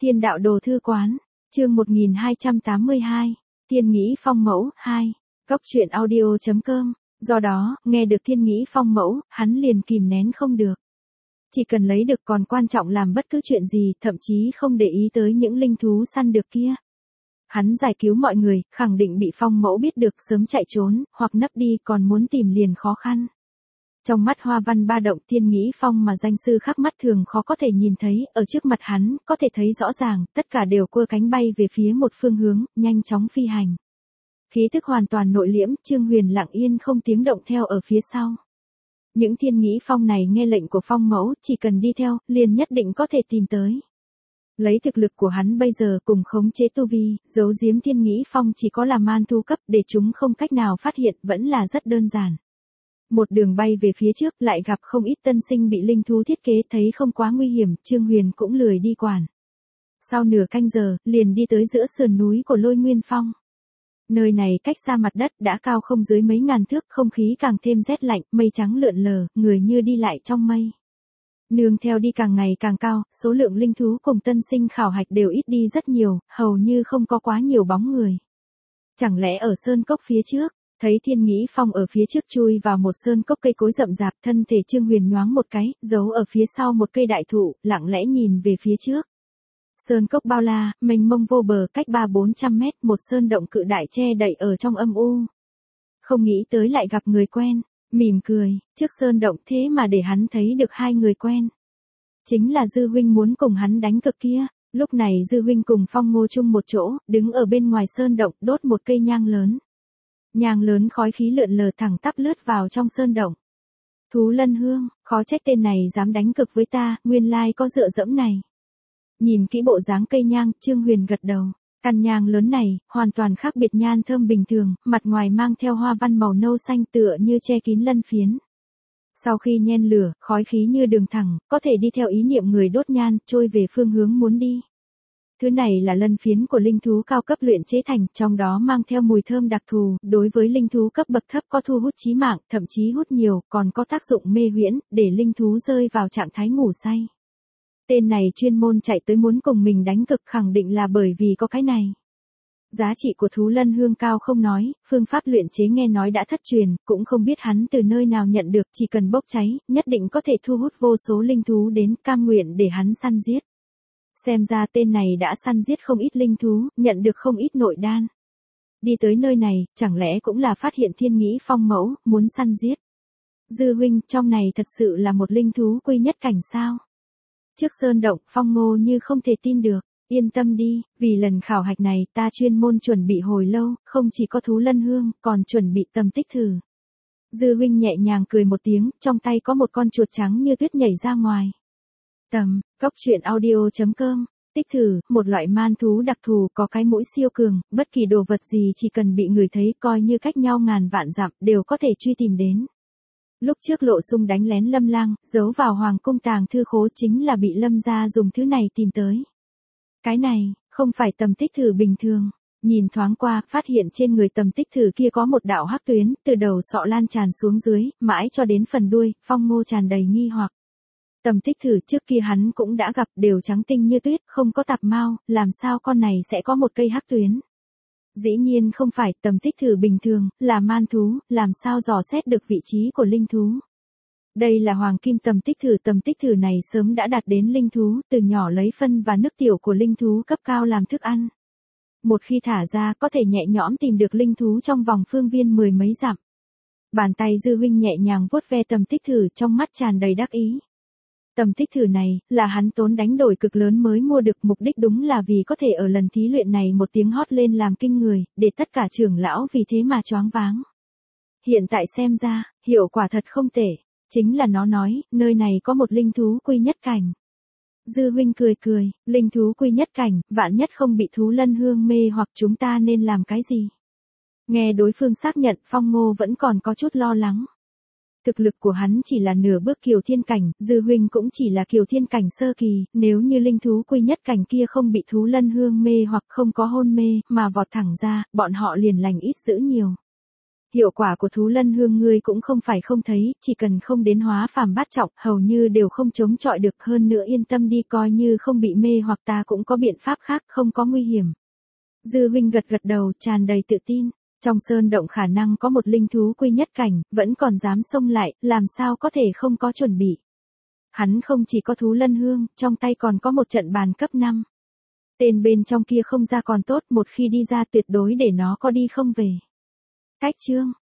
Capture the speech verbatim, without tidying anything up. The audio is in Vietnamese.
Thiên đạo đồ thư quán, chương một nghìn hai trăm tám mươi hai, Thiên nghĩ phong mẫu, hai, Cóc truyện audio chấm com, do đó, nghe được Thiên nghĩ phong mẫu, hắn liền kìm nén không được. Chỉ cần lấy được còn quan trọng làm bất cứ chuyện gì, thậm chí không để ý tới những linh thú săn được kia. Hắn giải cứu mọi người, khẳng định bị phong mẫu biết được sớm chạy trốn, hoặc nấp đi còn muốn tìm liền khó khăn. Trong mắt Hoa Văn ba động Thiên nghĩ phong mà danh sư khắc mắt thường khó có thể nhìn thấy, ở trước mặt hắn, có thể thấy rõ ràng, tất cả đều quơ cánh bay về phía một phương hướng, nhanh chóng phi hành. Khí thức hoàn toàn nội liễm, Trương Huyền lặng yên không tiếng động theo ở phía sau. Những Thiên nghĩ phong này nghe lệnh của phong mẫu, chỉ cần đi theo, liền nhất định có thể tìm tới. Lấy thực lực của hắn bây giờ cùng khống chế tu vi, giấu giếm Thiên nghĩ phong chỉ có là man thu cấp để chúng không cách nào phát hiện vẫn là rất đơn giản. Một đường bay về phía trước lại gặp không ít tân sinh bị linh thú thiết kế thấy không quá nguy hiểm, Trương Huyền cũng lười đi quản. Sau nửa canh giờ, liền đi tới giữa sườn núi của Lôi Nguyên Phong. Nơi này cách xa mặt đất đã cao không dưới mấy ngàn thước, không khí càng thêm rét lạnh, mây trắng lượn lờ, người như đi lại trong mây. Nương theo đi càng ngày càng cao, số lượng linh thú cùng tân sinh khảo hạch đều ít đi rất nhiều, hầu như không có quá nhiều bóng người. Chẳng lẽ ở sơn cốc phía trước, thấy Thiên nghĩ phong ở phía trước chui vào một sơn cốc cây cối rậm rạp, thân thể Trương Huyền nhoáng một cái, giấu ở phía sau một cây đại thụ, lặng lẽ nhìn về phía trước. Sơn cốc bao la, mênh mông vô bờ, cách ba bốn trăm mét, một sơn động cự đại che đậy ở trong âm u. Không nghĩ tới lại gặp người quen, mỉm cười, trước sơn động thế mà để hắn thấy được hai người quen. Chính là Dư huynh muốn cùng hắn đánh cực kia. Lúc này Dư huynh cùng Phong Ngô chung một chỗ, đứng ở bên ngoài sơn động, đốt một cây nhang lớn. Nhang lớn khói khí lượn lờ thẳng tắp lướt vào trong sơn động. Thú Lân Hương, khó trách tên này dám đánh cực với ta, nguyên lai có dựa dẫm này. Nhìn kỹ bộ dáng cây nhang, Trương Huyền gật đầu. Căn nhang lớn này, hoàn toàn khác biệt nhan thơm bình thường, mặt ngoài mang theo hoa văn màu nâu xanh tựa như che kín lân phiến. Sau khi nhen lửa, khói khí như đường thẳng, có thể đi theo ý niệm người đốt nhan, trôi về phương hướng muốn đi. Thứ này là lân phiến của linh thú cao cấp luyện chế thành, trong đó mang theo mùi thơm đặc thù, đối với linh thú cấp bậc thấp có thu hút chí mạng, thậm chí hút nhiều, còn có tác dụng mê huyễn, để linh thú rơi vào trạng thái ngủ say. Tên này chuyên môn chạy tới muốn cùng mình đánh cực, khẳng định là bởi vì có cái này. Giá trị của Thú Lân Hương cao không nói, phương pháp luyện chế nghe nói đã thất truyền, cũng không biết hắn từ nơi nào nhận được, chỉ cần bốc cháy, nhất định có thể thu hút vô số linh thú đến, cam nguyện để hắn săn giết. Xem ra tên này đã săn giết không ít linh thú, nhận được không ít nội đan. Đi tới nơi này, chẳng lẽ cũng là phát hiện Thiên nghĩ phong mẫu, muốn săn giết. Dư huynh, trong này thật sự là một linh thú quy nhất cảnh sao? Trước sơn động, Phong Ngô như không thể tin được. Yên tâm đi, vì lần khảo hạch này ta chuyên môn chuẩn bị hồi lâu, không chỉ có Thú Lân Hương, còn chuẩn bị tầm tích thử. Dư huynh nhẹ nhàng cười một tiếng, trong tay có một con chuột trắng như tuyết nhảy ra ngoài. Tầm, Cóc truyện audio chấm com, tích thử, một loại man thú đặc thù có cái mũi siêu cường, bất kỳ đồ vật gì chỉ cần bị người thấy coi như cách nhau ngàn vạn dặm đều có thể truy tìm đến. Lúc trước Lộ Sung đánh lén Lâm Lang, giấu vào hoàng cung tàng thư khố chính là bị Lâm gia dùng thứ này tìm tới. Cái này, không phải tầm tích thử bình thường. Nhìn thoáng qua, phát hiện trên người tầm tích thử kia có một đạo hắc tuyến, từ đầu sọ lan tràn xuống dưới, mãi cho đến phần đuôi, Phong Ngô tràn đầy nghi hoặc. Tầm tích thử trước kia hắn cũng đã gặp, đều trắng tinh như tuyết, không có tạp mao, làm sao con này sẽ có một cây hắc tuyến. Dĩ nhiên không phải, tầm tích thử bình thường, là man thú, làm sao dò xét được vị trí của linh thú. Đây là hoàng kim tầm tích thử, tầm tích thử này sớm đã đạt đến linh thú, từ nhỏ lấy phân và nước tiểu của linh thú cấp cao làm thức ăn. Một khi thả ra có thể nhẹ nhõm tìm được linh thú trong vòng phương viên mười mấy dặm. Bàn tay Dư huynh nhẹ nhàng vuốt ve tầm tích thử, trong mắt tràn đầy đắc ý. Tầm tích thử này, là hắn tốn đánh đổi cực lớn mới mua được, mục đích đúng là vì có thể ở lần thí luyện này một tiếng hót lên làm kinh người, để tất cả trưởng lão vì thế mà choáng váng. Hiện tại xem ra, hiệu quả thật không tệ, chính là nó nói, nơi này có một linh thú quy nhất cảnh. Dư huynh cười cười, linh thú quy nhất cảnh, vạn nhất không bị Thú Lân Hương mê hoặc chúng ta nên làm cái gì? Nghe đối phương xác nhận, Phong Ngô vẫn còn có chút lo lắng. Thực lực của hắn chỉ là nửa bước kiều thiên cảnh, Dư huynh cũng chỉ là kiều thiên cảnh sơ kỳ, nếu như linh thú quy nhất cảnh kia không bị Thú Lân Hương mê hoặc không có hôn mê, mà vọt thẳng ra, bọn họ liền lành ít dữ nhiều. Hiệu quả của thú lân hương ngươi cũng không phải không thấy, chỉ cần không đến hóa phàm bát trọng, hầu như đều không chống chọi được, hơn nữa yên tâm đi, coi như không bị mê hoặc ta cũng có biện pháp khác, không có nguy hiểm. Dư huynh gật gật đầu, tràn đầy tự tin. Trong sơn động khả năng có một linh thú quy nhất cảnh, vẫn còn dám xông lại, làm sao có thể không có chuẩn bị. Hắn không chỉ có thú lân hương, trong tay còn có một trận bàn cấp năm. Tên bên trong kia không ra còn tốt, một khi đi ra tuyệt đối để nó có đi không về. Cách chương